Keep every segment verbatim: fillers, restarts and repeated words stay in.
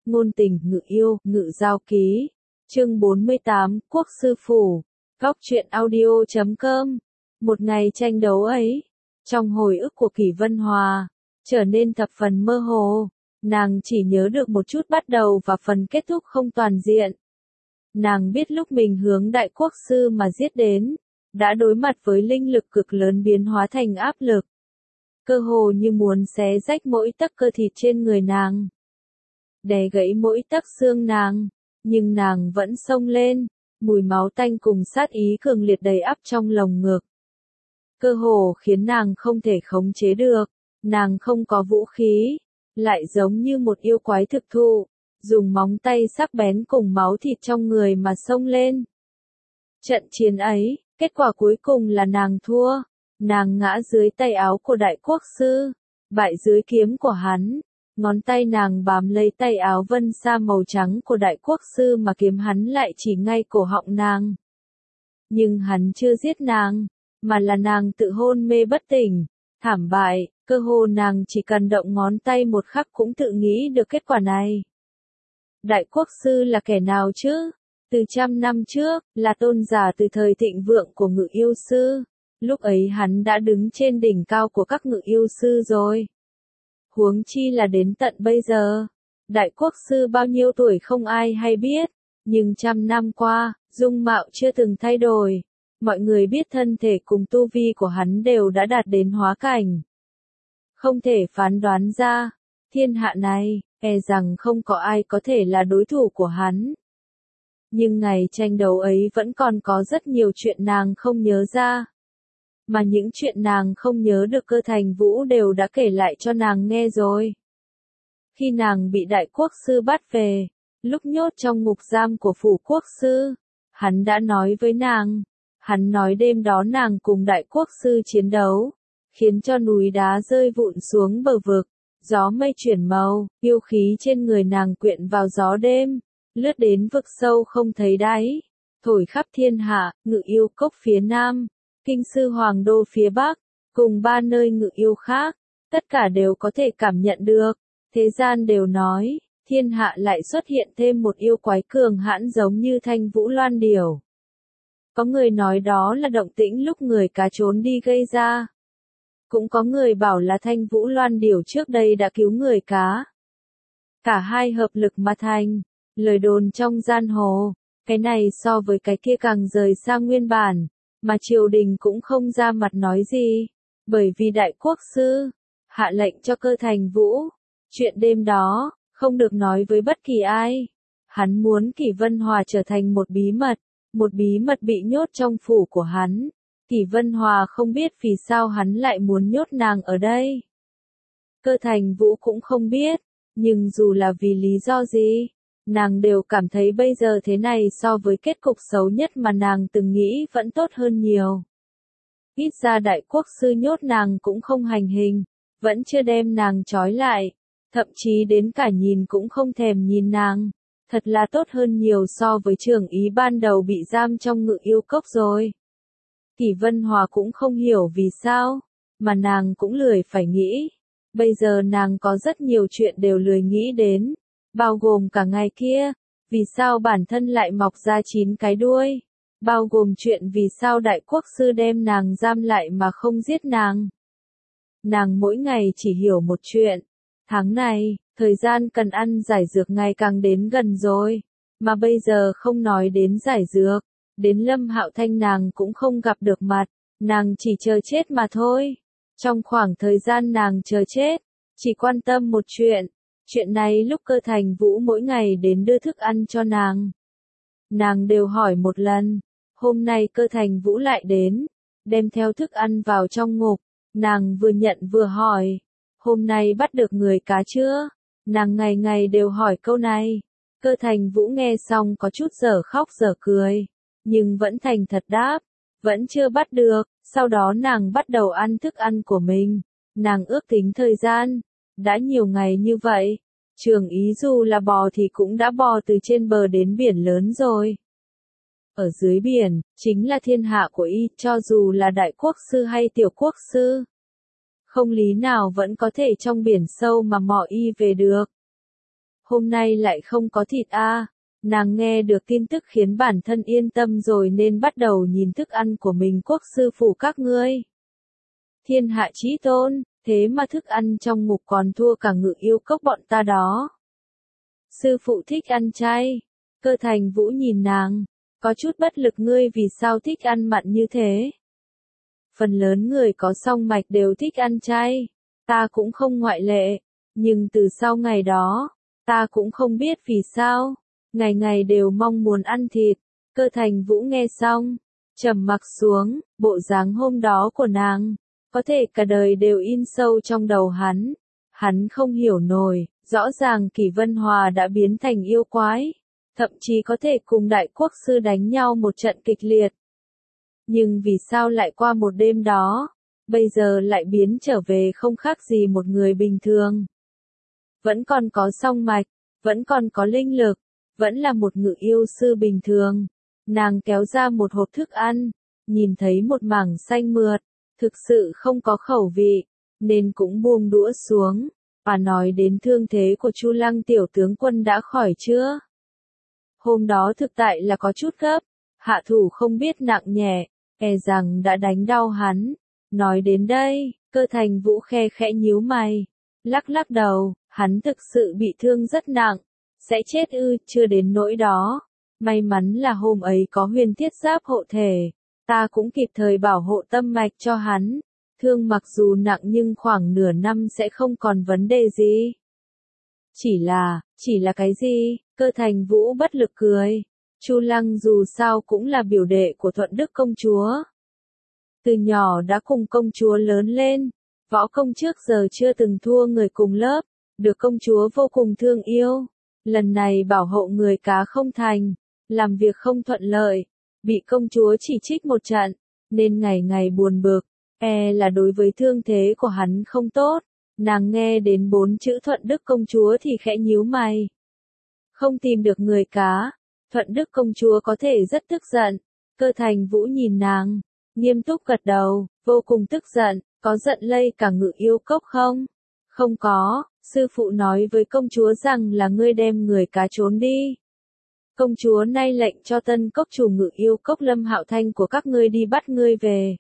Ngôn tình ngự yêu, ngự giao ký. Chương bốn mươi tám, Quốc sư phủ. Góc truyện audio chấm com. Một ngày tranh đấu ấy, trong hồi ức của Kỷ Vân Hòa, trở nên thập phần mơ hồ. Nàng chỉ nhớ được một chút bắt đầu và phần kết thúc không toàn diện. Nàng biết lúc mình hướng đại quốc sư mà giết đến, đã đối mặt với linh lực cực lớn biến hóa thành áp lực. Cơ hồ như muốn xé rách mỗi tấc cơ thịt trên người nàng, đè gãy mỗi tấc xương nàng, nhưng nàng vẫn xông lên, mùi máu tanh cùng sát ý cường liệt đầy ắp trong lồng ngực. Cơ hồ khiến nàng không thể khống chế được, nàng không có vũ khí, lại giống như một yêu quái thực thụ, dùng móng tay sắc bén cùng máu thịt trong người mà xông lên. Trận chiến ấy, kết quả cuối cùng là nàng thua, nàng ngã dưới tay áo của đại quốc sư, bại dưới kiếm của hắn. Ngón tay nàng bám lấy tay áo vân sa màu trắng của đại quốc sư mà kiếm hắn lại chỉ ngay cổ họng nàng. Nhưng hắn chưa giết nàng, mà là nàng tự hôn mê bất tỉnh, thảm bại, cơ hồ nàng chỉ cần động ngón tay một khắc cũng tự nghĩ được kết quả này. Đại quốc sư là kẻ nào chứ? Từ trăm năm trước, là tôn giả từ thời thịnh vượng của ngự yêu sư. Lúc ấy hắn đã đứng trên đỉnh cao của các ngự yêu sư rồi. Huống chi là đến tận bây giờ, đại quốc sư bao nhiêu tuổi không ai hay biết, nhưng trăm năm qua, dung mạo chưa từng thay đổi. Mọi người biết thân thể cùng tu vi của hắn đều đã đạt đến hóa cảnh. Không thể phán đoán ra, thiên hạ này, e rằng không có ai có thể là đối thủ của hắn. Nhưng ngày tranh đấu ấy vẫn còn có rất nhiều chuyện nàng không nhớ ra. Mà những chuyện nàng không nhớ được Cơ Thành Vũ đều đã kể lại cho nàng nghe rồi. Khi nàng bị đại quốc sư bắt về, lúc nhốt trong ngục giam của phủ quốc sư, hắn đã nói với nàng, hắn nói đêm đó nàng cùng đại quốc sư chiến đấu, khiến cho núi đá rơi vụn xuống bờ vực, gió mây chuyển màu, yêu khí trên người nàng quyện vào gió đêm, lướt đến vực sâu không thấy đáy, thổi khắp thiên hạ, ngự yêu cốc phía nam. Kinh sư Hoàng Đô phía Bắc, cùng ba nơi ngự yêu khác, tất cả đều có thể cảm nhận được. Thế gian đều nói, thiên hạ lại xuất hiện thêm một yêu quái cường hãn giống như Thanh Vũ Loan Điểu. Có người nói đó là động tĩnh lúc người cá trốn đi gây ra. Cũng có người bảo là Thanh Vũ Loan Điểu trước đây đã cứu người cá. Cả hai hợp lực mà thành, lời đồn trong giang hồ, cái này so với cái kia càng rời xa nguyên bản. Mà triều đình cũng không ra mặt nói gì, bởi vì đại quốc sư hạ lệnh cho Cơ Thành Vũ, chuyện đêm đó không được nói với bất kỳ ai. Hắn muốn Kỷ Vân Hòa trở thành một bí mật, một bí mật bị nhốt trong phủ của hắn. Kỷ Vân Hòa không biết vì sao hắn lại muốn nhốt nàng ở đây. Cơ Thành Vũ cũng không biết, nhưng dù là vì lý do gì, nàng đều cảm thấy bây giờ thế này so với kết cục xấu nhất mà nàng từng nghĩ vẫn tốt hơn nhiều. Ít ra đại quốc sư nhốt nàng cũng không hành hình, vẫn chưa đem nàng trói lại, thậm chí đến cả nhìn cũng không thèm nhìn nàng. Thật là tốt hơn nhiều so với trưởng ý ban đầu bị giam trong ngự yêu cốc rồi. Kỷ Vân Hòa cũng không hiểu vì sao, mà nàng cũng lười phải nghĩ. Bây giờ nàng có rất nhiều chuyện đều lười nghĩ đến. Bao gồm cả ngày kia, vì sao bản thân lại mọc ra chín cái đuôi, bao gồm chuyện vì sao đại quốc sư đem nàng giam lại mà không giết nàng. Nàng mỗi ngày chỉ hiểu một chuyện, tháng này, thời gian cần ăn giải dược ngày càng đến gần rồi, mà bây giờ không nói đến giải dược, đến Lâm Hạo Thanh nàng cũng không gặp được mặt, nàng chỉ chờ chết mà thôi. Trong khoảng thời gian nàng chờ chết, chỉ quan tâm một chuyện. Chuyện này lúc Cơ Thành Vũ mỗi ngày đến đưa thức ăn cho nàng, nàng đều hỏi một lần. Hôm nay Cơ Thành Vũ lại đến, đem theo thức ăn vào trong ngục, nàng vừa nhận vừa hỏi, hôm nay bắt được người cá chưa? Nàng ngày ngày đều hỏi câu này. Cơ Thành Vũ nghe xong có chút dở khóc dở cười, nhưng vẫn thành thật đáp, vẫn chưa bắt được. Sau đó nàng bắt đầu ăn thức ăn của mình, nàng ước tính thời gian. Đã nhiều ngày như vậy, Trường Ý dù là bò thì cũng đã bò từ trên bờ đến biển lớn rồi. Ở dưới biển, chính là thiên hạ của y, cho dù là đại quốc sư hay tiểu quốc sư. Không lý nào vẫn có thể trong biển sâu mà mò y về được. hôm nay lại không có thịt a. À. Nàng nghe được tin tức khiến bản thân yên tâm rồi nên bắt đầu nhìn thức ăn của mình. Quốc sư phủ các ngươi. Thiên hạ chí tôn, thế mà thức ăn trong ngục còn thua cả Ngự Yêu Cốc bọn ta đó. Sư phụ thích ăn chay. Cơ Thành Vũ nhìn nàng, có chút bất lực, ngươi vì sao thích ăn mặn như thế? Phần lớn người có song mạch đều thích ăn chay, ta cũng không ngoại lệ, nhưng từ sau ngày đó, ta cũng không biết vì sao, ngày ngày đều mong muốn ăn thịt. Cơ Thành Vũ nghe xong, trầm mặc xuống, bộ dáng hôm đó của nàng, có thể cả đời đều in sâu trong đầu hắn. Hắn không hiểu nổi, rõ ràng Kỷ Vân Hòa đã biến thành yêu quái, thậm chí có thể cùng đại quốc sư đánh nhau một trận kịch liệt. Nhưng vì sao lại qua một đêm đó, bây giờ lại biến trở về không khác gì một người bình thường. Vẫn còn có song mạch, vẫn còn có linh lực, vẫn là một ngự yêu sư bình thường. Nàng kéo ra một hộp thức ăn, nhìn thấy một mảng xanh mượt, thực sự không có khẩu vị, nên cũng buông đũa xuống, và nói đến thương thế của Chu Lăng tiểu tướng quân đã khỏi chưa? Hôm đó thực tại là có chút gấp, hạ thủ không biết nặng nhẹ, e rằng đã đánh đau hắn. Nói đến đây, Cơ Thành Vũ khe khẽ nhíu mày, lắc lắc đầu, hắn thực sự bị thương rất nặng, sẽ chết ư? Chưa đến nỗi đó, may mắn là hôm ấy có huyền thiết giáp hộ thể, ta cũng kịp thời bảo hộ tâm mạch cho hắn, thương mặc dù nặng nhưng khoảng nửa năm sẽ không còn vấn đề gì. Chỉ là, chỉ là cái gì? Cơ Thành Vũ bất lực cười. Chu Lăng dù sao cũng là biểu đệ của Thuận Đức công chúa. Từ nhỏ đã cùng công chúa lớn lên, võ công trước giờ chưa từng thua người cùng lớp, được công chúa vô cùng thương yêu. Lần này bảo hộ người cá không thành, làm việc không thuận lợi, bị công chúa chỉ trích một trận, nên ngày ngày buồn bực, e là đối với thương thế của hắn không tốt. Nàng nghe đến bốn chữ Thuận Đức công chúa thì khẽ nhíu mày. Không tìm được người cá, Thuận Đức công chúa có thể rất tức giận. Cơ Thành Vũ nhìn nàng, nghiêm túc gật đầu, vô cùng tức giận, có giận lây cả Ngự Yêu Cốc không? Không có, sư phụ nói với công chúa rằng là ngươi đem người cá trốn đi. Công chúa nay lệnh cho tân cốc chủ Ngự Yêu Cốc Lâm Hạo Thanh của các ngươi đi bắt ngươi về.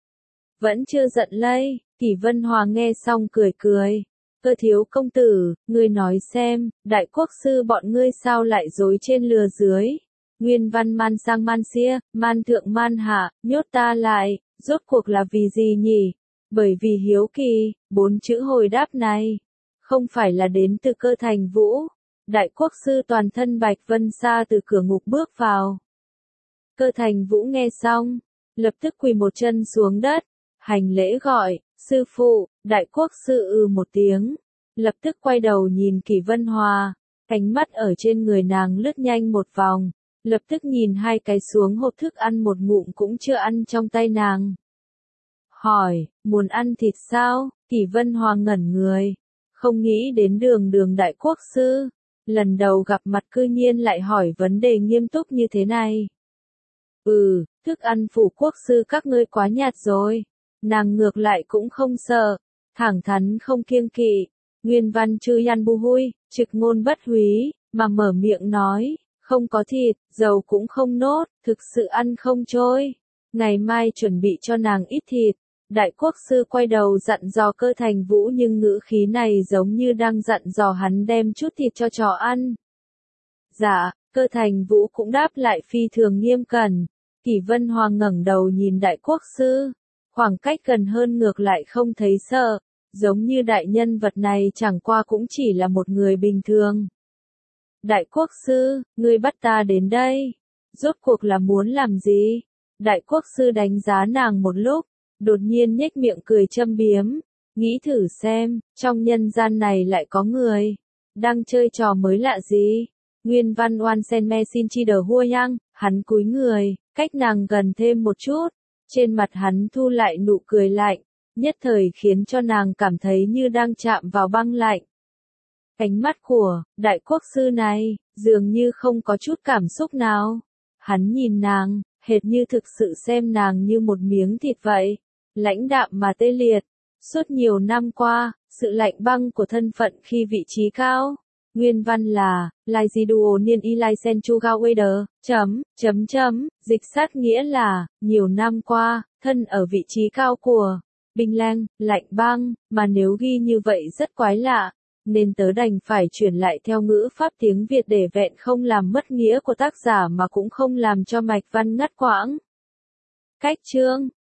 Vẫn chưa giận lây, Kỷ Vân Hòa nghe xong cười cười. Cơ thiếu công tử, ngươi nói xem, đại quốc sư bọn ngươi sao lại dối trên lừa dưới. Nguyên văn man sang man xia, man thượng man hạ, nhốt ta lại, rốt cuộc là vì gì nhỉ? Bởi vì hiếu kỳ, bốn chữ hồi đáp này, không phải là đến từ Cơ Thành Vũ. Đại quốc sư toàn thân bạch vân sa từ cửa ngục bước vào. Cơ Thành Vũ nghe xong, lập tức quỳ một chân xuống đất, hành lễ gọi, sư phụ. Đại quốc sư ư một tiếng, lập tức quay đầu nhìn Kỷ Vân Hòa, ánh mắt ở trên người nàng lướt nhanh một vòng, lập tức nhìn hai cái xuống hộp thức ăn một ngụm cũng chưa ăn trong tay nàng. Hỏi, muốn ăn thịt sao? Kỷ Vân Hòa ngẩn người, không nghĩ đến đường đường đại quốc sư, lần đầu gặp mặt cư nhiên lại hỏi vấn đề nghiêm túc như thế này. Ừ, thức ăn phủ quốc sư các ngươi quá nhạt rồi. Nàng ngược lại cũng không sợ, thẳng thắn không kiêng kỵ, nguyên văn chư yan bu hui, trực ngôn bất húy, mà mở miệng nói, không có thịt, dầu cũng không nốt, thực sự ăn không trôi. Ngày mai chuẩn bị cho nàng ít thịt. Đại quốc sư quay đầu dặn dò Cơ Thành Vũ nhưng ngữ khí này giống như đang dặn dò hắn đem chút thịt cho chó ăn. Dạ, Cơ Thành Vũ cũng đáp lại phi thường nghiêm cẩn. Kỷ Vân Hòa ngẩng đầu nhìn đại quốc sư. Khoảng cách gần hơn ngược lại không thấy sợ, giống như đại nhân vật này chẳng qua cũng chỉ là một người bình thường. Đại quốc sư, ngươi bắt ta đến đây, rốt cuộc là muốn làm gì? Đại quốc sư đánh giá nàng một lúc, đột nhiên nhếch miệng cười châm biếm, nghĩ thử xem, trong nhân gian này lại có người đang chơi trò mới lạ gì? Nguyên văn oan sen me xin chi đờ hua yang, hắn cúi người, cách nàng gần thêm một chút. Trên mặt hắn thu lại nụ cười lạnh, nhất thời khiến cho nàng cảm thấy như đang chạm vào băng lạnh. Ánh mắt của đại quốc sư này, dường như không có chút cảm xúc nào. Hắn nhìn nàng, hệt như thực sự xem nàng như một miếng thịt vậy, lãnh đạm mà tê liệt. Suốt nhiều năm qua, sự lạnh băng của thân phận khi vị trí cao, Nguyên văn là, lai di duo niên y lai sen chu gao wader, chấm, chấm chấm, dịch sát nghĩa là, nhiều năm qua, thân ở vị trí cao của, binh lang, lạnh băng, mà nếu ghi như vậy rất quái lạ, nên tớ đành phải chuyển lại theo ngữ pháp tiếng Việt để vẹn không làm mất nghĩa của tác giả mà cũng không làm cho mạch văn ngắt quãng. Cách chương